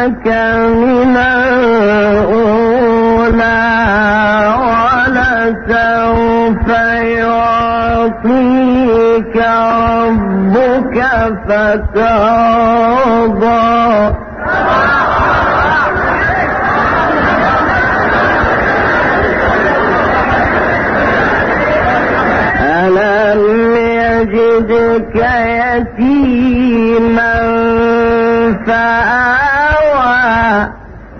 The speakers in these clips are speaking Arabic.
لك من الأولى ولسوف يعطيك ربك فترضى ألم يجدك يتيما فآوى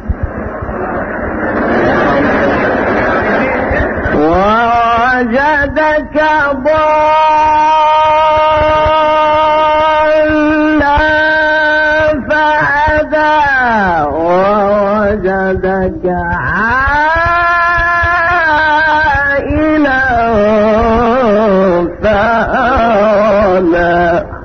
ووجدك ضالا فهدى ووجدك عائلا فأغنى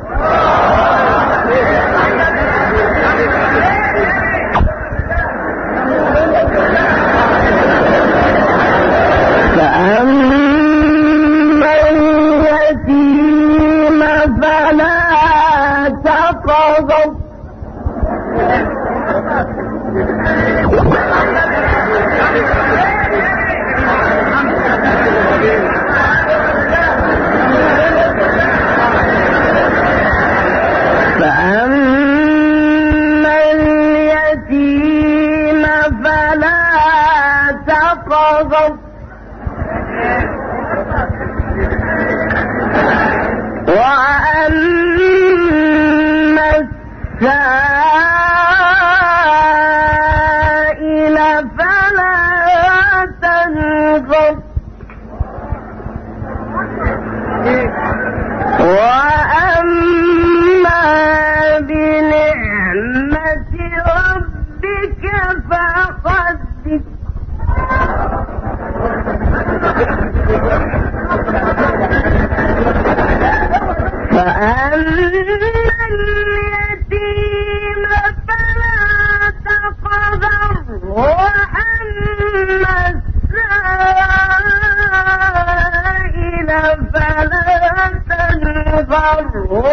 فأما اليتيم فلا تقهر فأما اليتيم فلا تقهر وأما السائل فلا تنظر وأما بنعمة ربك فحدث فأما اليتيم فلا تقهر وأما السائل فلا تنظر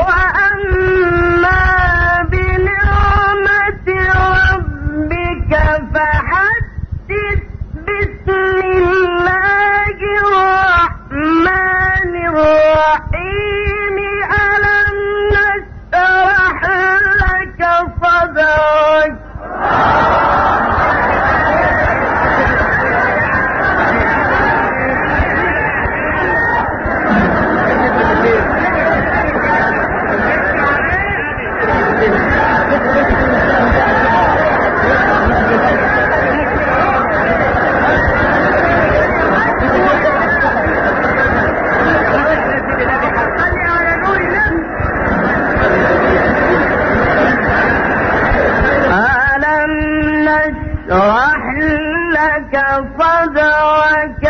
وأما بنعمة ربك فحدث بسم الله الرحمن الرحيم ألم نشرح لك صدرك نشرح لك صدرك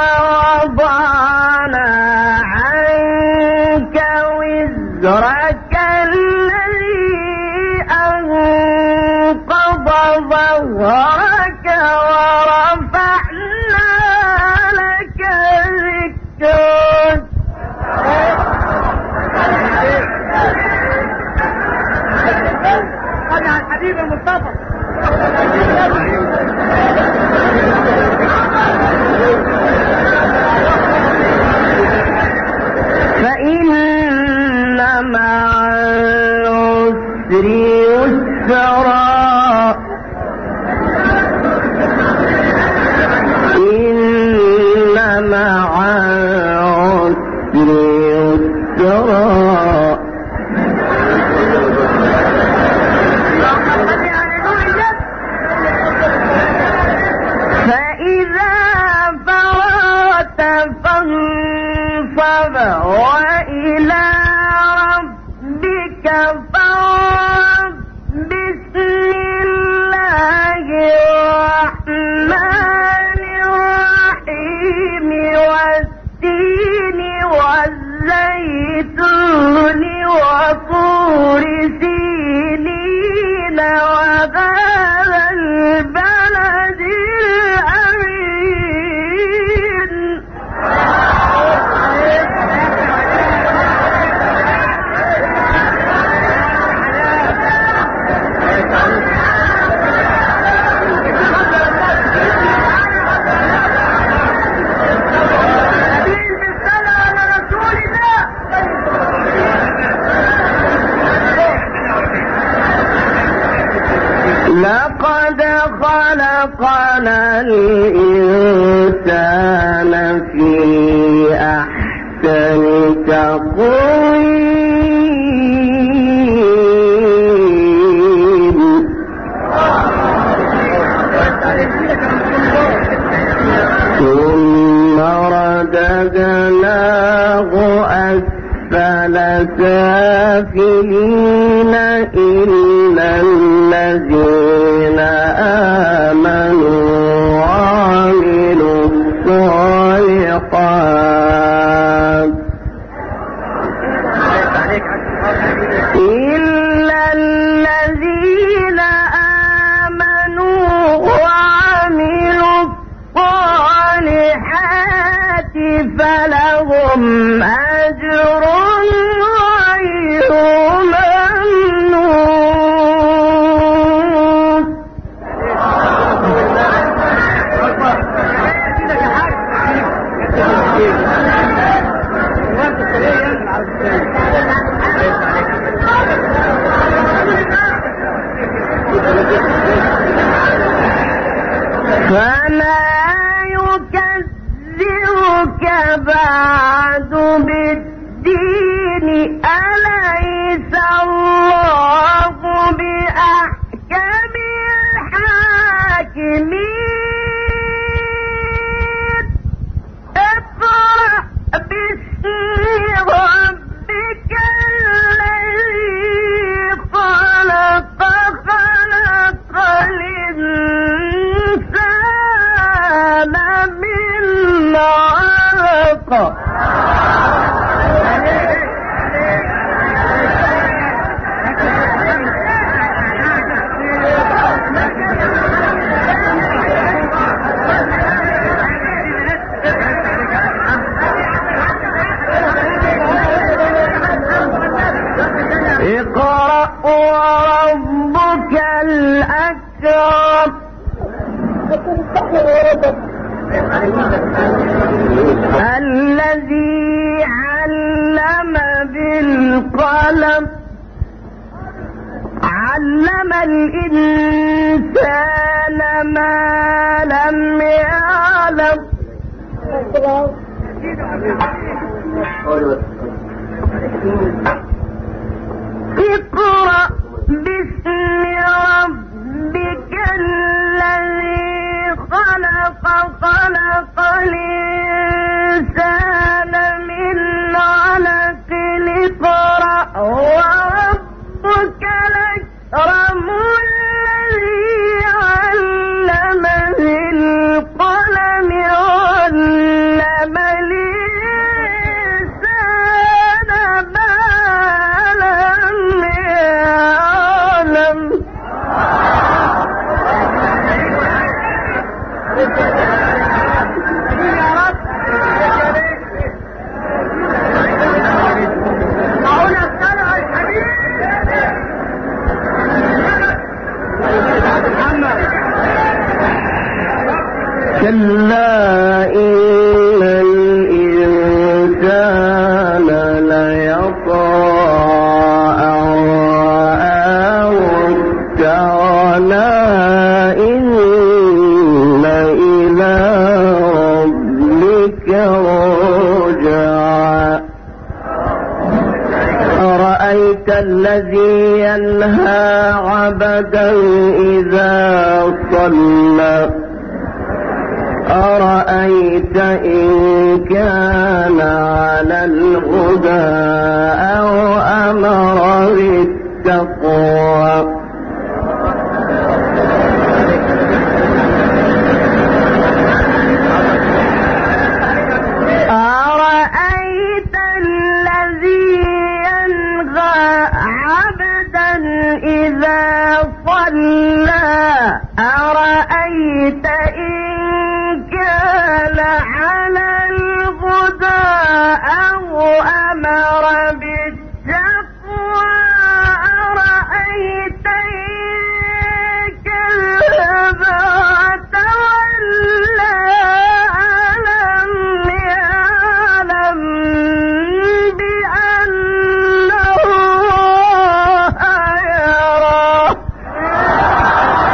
ووضعنا عنك وزرك الذي أنقض ظهرك ورفعنا لك ذكرك صلي على الحبيب المصطفى فإن مع العسر يسرا إن مع العسر يسرا فانصب وإلى ربك فارغب بسم لقد خلقنا الإنسان في أحسن تقويم ثم رددناه أسفل سافلين إلا الذين آمنوا وعملوا الصالحات إلا الذين آمنوا وعملوا الصالحات فلهم أجر غير ممنون. فما يكذبك بعد بالدين أليس الله بأحكم الحاكمين. اقرأ باسم ربك الذي خلق الإنسان من علق اقرأ وربك الأكرم الذي علم بالقلم علم الإنسان ما لم يعلم. اقرأ باسم ربك الذي خلق الإنسان من علق اقرأ وربك الأكرم الذي علم بالقلم علم الإنسان ما لم يعلم. كلا إن الإنسان ليطغى أن رآه استغنى إن إلى ربك رجعا. أرأيت الذي ينهى عبدا إذا صلى أرأيت إن كان على الهدى أو أمر بالتقوى أرأيت الذي ينهى عبدا إذا صلى أرأيت على الهدى أو أمر بالتقوى أرأيت إن كذب وتولى ألم يعلم بأن الله يرى.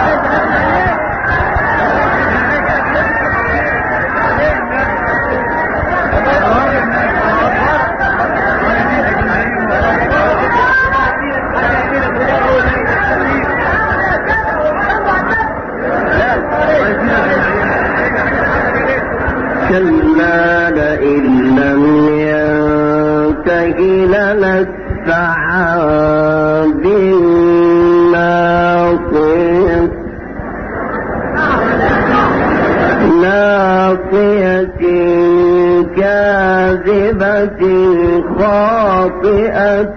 كلا لئن لم ينته لنسفعا بالناصية كاذبة خاطئة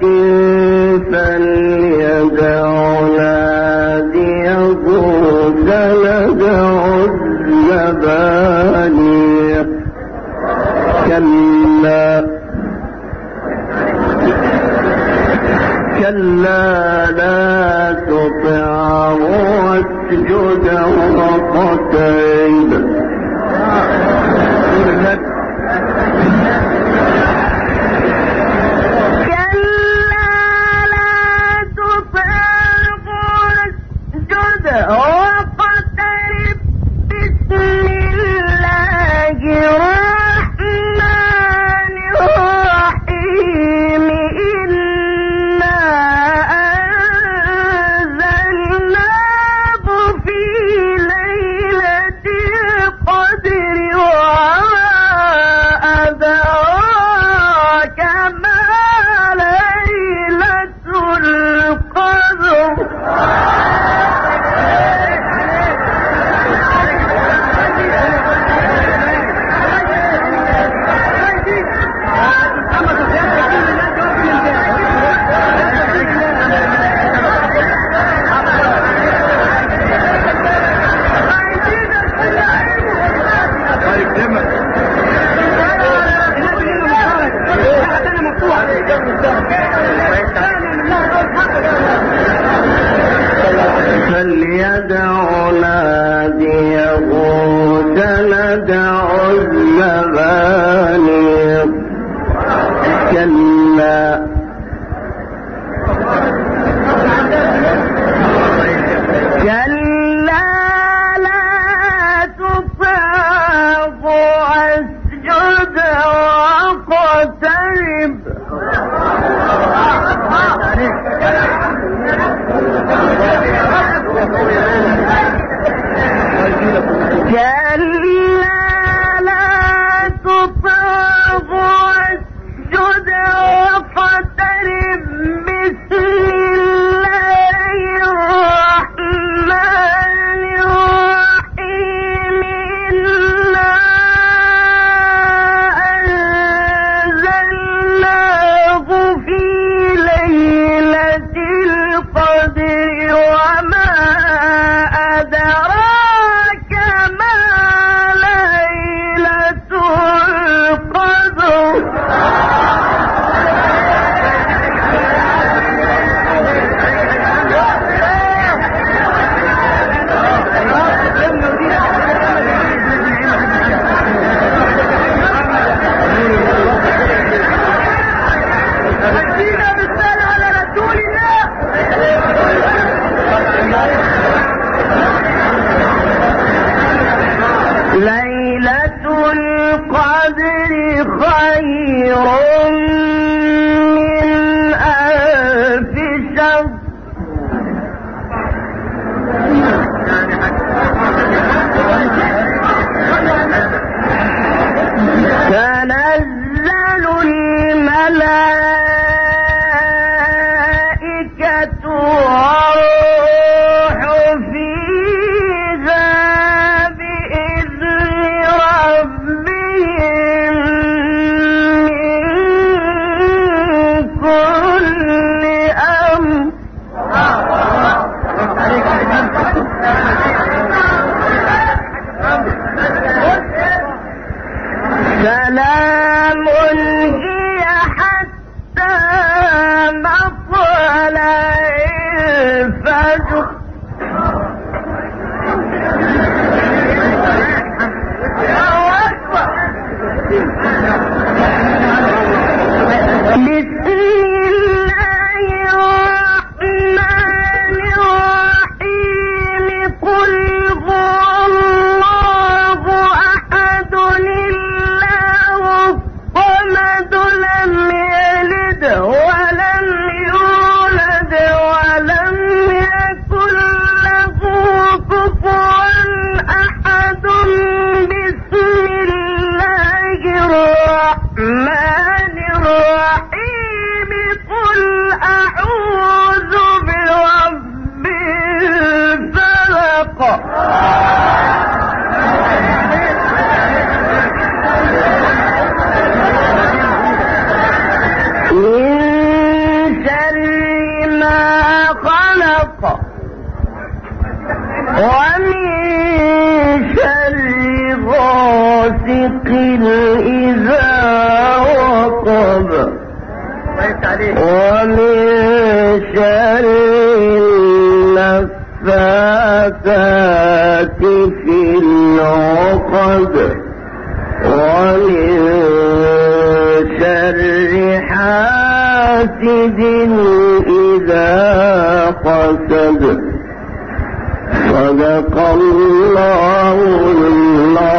فليدع ناديه سندع الزبانية كلا لا تطعه واسجد واقترب فليدع ناديه سندع الزبانية كلا لا تطعه واسجد واقترب كلا لا خلق. من شر ما خلق ومن شر غاسق إذا وقب ومن شر النفاثات في العقد ومن شر حاسد إذا حسد. صدق الله العظيم.